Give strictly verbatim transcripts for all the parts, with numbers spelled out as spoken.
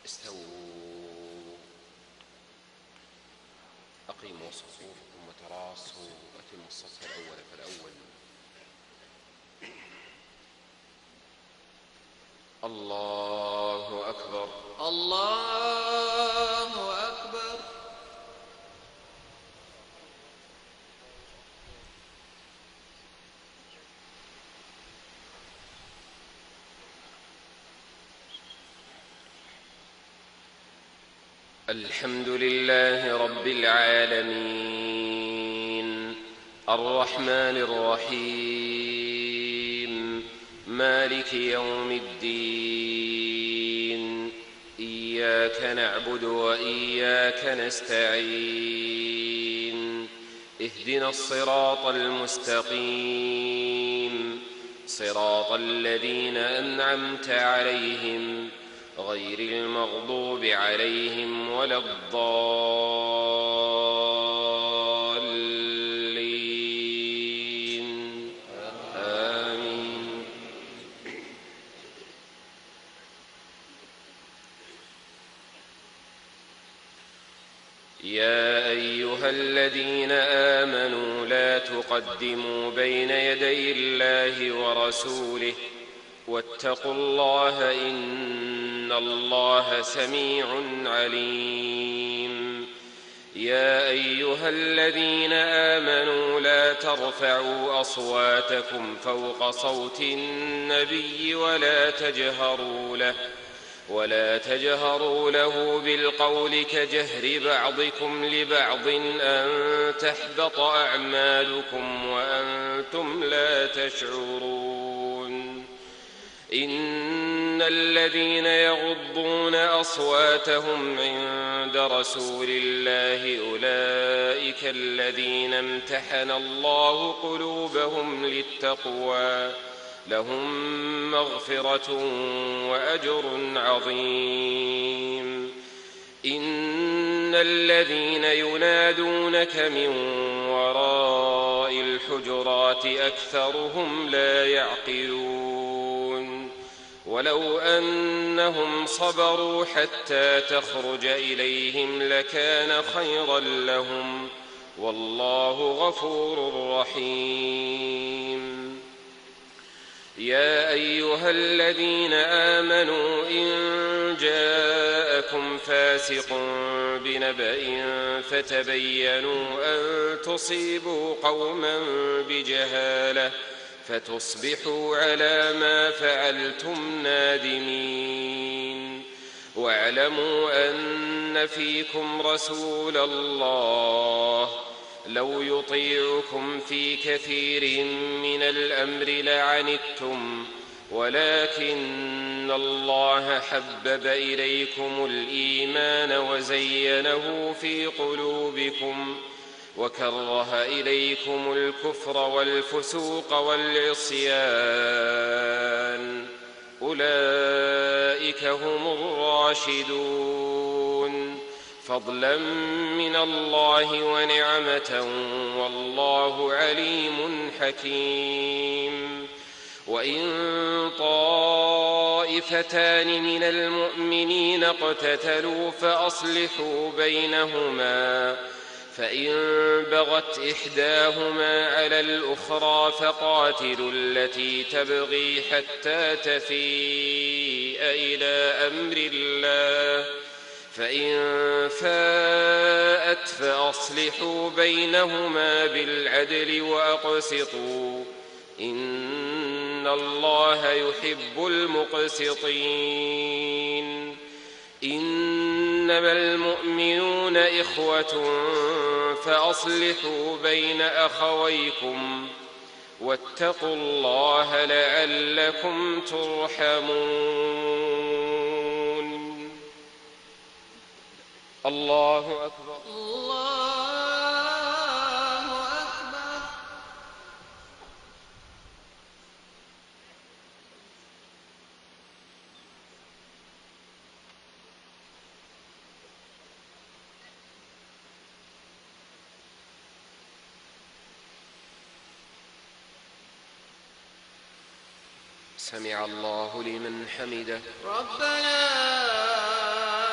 استووا أقيموا صفوفكم وتراصوا أتموا الصف الأول فالأول. الله أكبر الله أكبر. الحمد لله رب العالمين الرحمن الرحيم مالك يوم الدين إياك نعبد وإياك نستعين اهدنا الصراط المستقيم صراط الذين أنعمت عليهم غير المغضوب عليهم ولا الضالين آمين. يا أيها الذين آمنوا لا تقدموا بين يدي الله ورسوله واتقوا الله إن الله سميع عليم. يا أيها الذين آمنوا لا ترفعوا أصواتكم فوق صوت النبي ولا تجهروا له ولا تجهروا له بالقول كجهر بعضكم لبعض أن تحبط أعمالكم وأنتم لا تشعرون. إن الذين يغضون أصواتهم عند رسول الله أولئك الذين امتحن الله قلوبهم للتقوى لهم مغفرة وأجر عظيم. إن الذين ينادونك من وراء الحجرات أكثرهم لا يعقلون. ولو أنهم صبروا حتى تخرج إليهم لكان خيرا لهم والله غفور رحيم. يا أيها الذين آمنوا إن جاءكم فاسق بنبأ فتبينوا أن تصيبوا قوما بجهالة فتصبحوا على ما فعلتم نادمين. واعلموا أن فيكم رسول الله لو يطيعكم في كثير من الأمر لعنتم ولكن الله حبب إليكم الإيمان وزينه في قلوبكم وكره إليكم الكفر والفسوق والعصيان أولئك هم الراشدون فضلا من الله ونعمة والله عليم حكيم. وإن طائفتان من المؤمنين اقتتلوا فأصلحوا بينهما فإن بغت إحداهما على الأخرى فقاتلوا التي تبغي حتى تفيء إلى أمر الله فإن فاءت فأصلحوا بينهما بالعدل وأقسطوا إن الله يحب المقسطين. إنما المؤمنون إخوة فأصلحوا بين أخويكم واتقوا الله لعلكم ترحمون. الله أكبر الله أكبر. سمع الله لمن حمده ربنا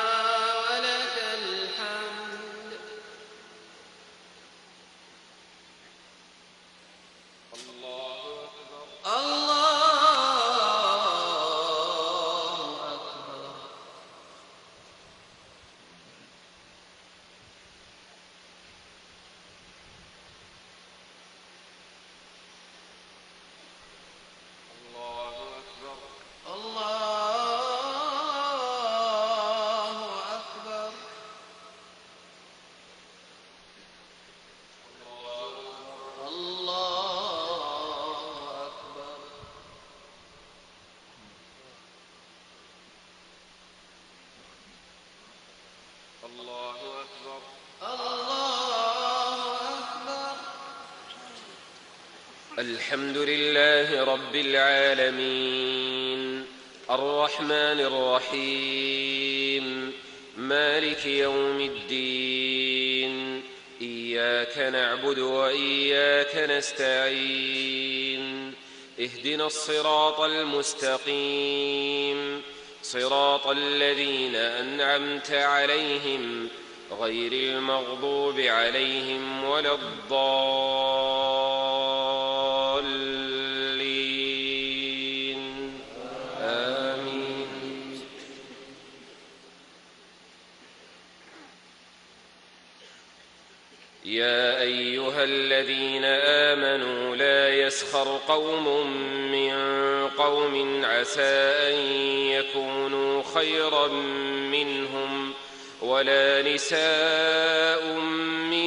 الحمد لله رب العالمين الرحمن الرحيم مالك يوم الدين إياك نعبد وإياك نستعين اهدنا الصراط المستقيم صراط الذين أنعمت عليهم غير المغضوب عليهم ولا الضالين آمين. يا أيها الذين آمنوا لا يسخر قوم من قوم عسى أن يكونوا خيرا منهم ولا نساء من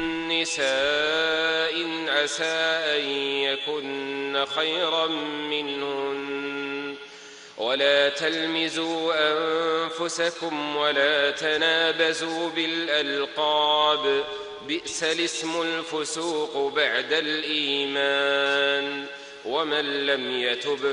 نساء عسى أن يكن خيرا منهن ولا تلمزوا أنفسكم ولا تنابزوا بالألقاب بئس الاسم الفسوق بعد الإيمان ومن لم يتب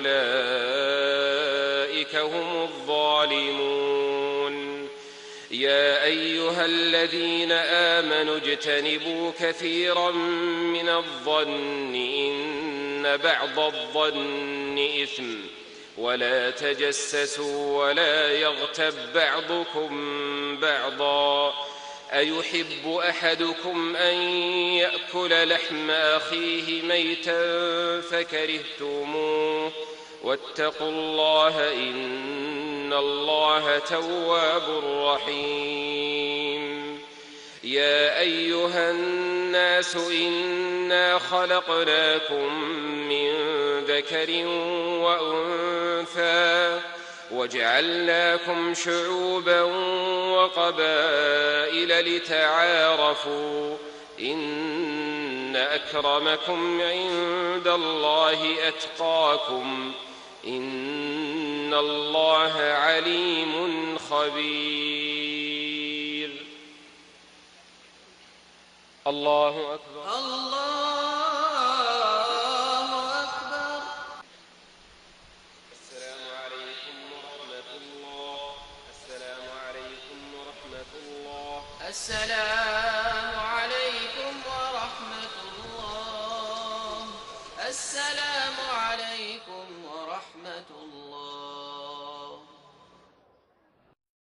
فأولئك هم الظالمون. يا أيها الذين آمنوا اجتنبوا كثيرا من الظن إن بعض الظن إثم ولا تجسسوا ولا يغتب بعضكم بعضا أيحب أحدكم أن يأكل لحم أخيه ميتا فكرهتموه واتقوا الله إن الله تواب رحيم. يا أيها الناس إنا خلقناكم من ذكر وأنثى وجعلناكم شعوبا وقبائل لتعارفوا إن أكرمكم عند الله أتقاكم إن الله عليم خبير. الله أكبر. الله أكبر. السلام عليكم ورحمة الله. السلام عليكم ورحمة الله. السلام عليكم ورحمة الله. السلام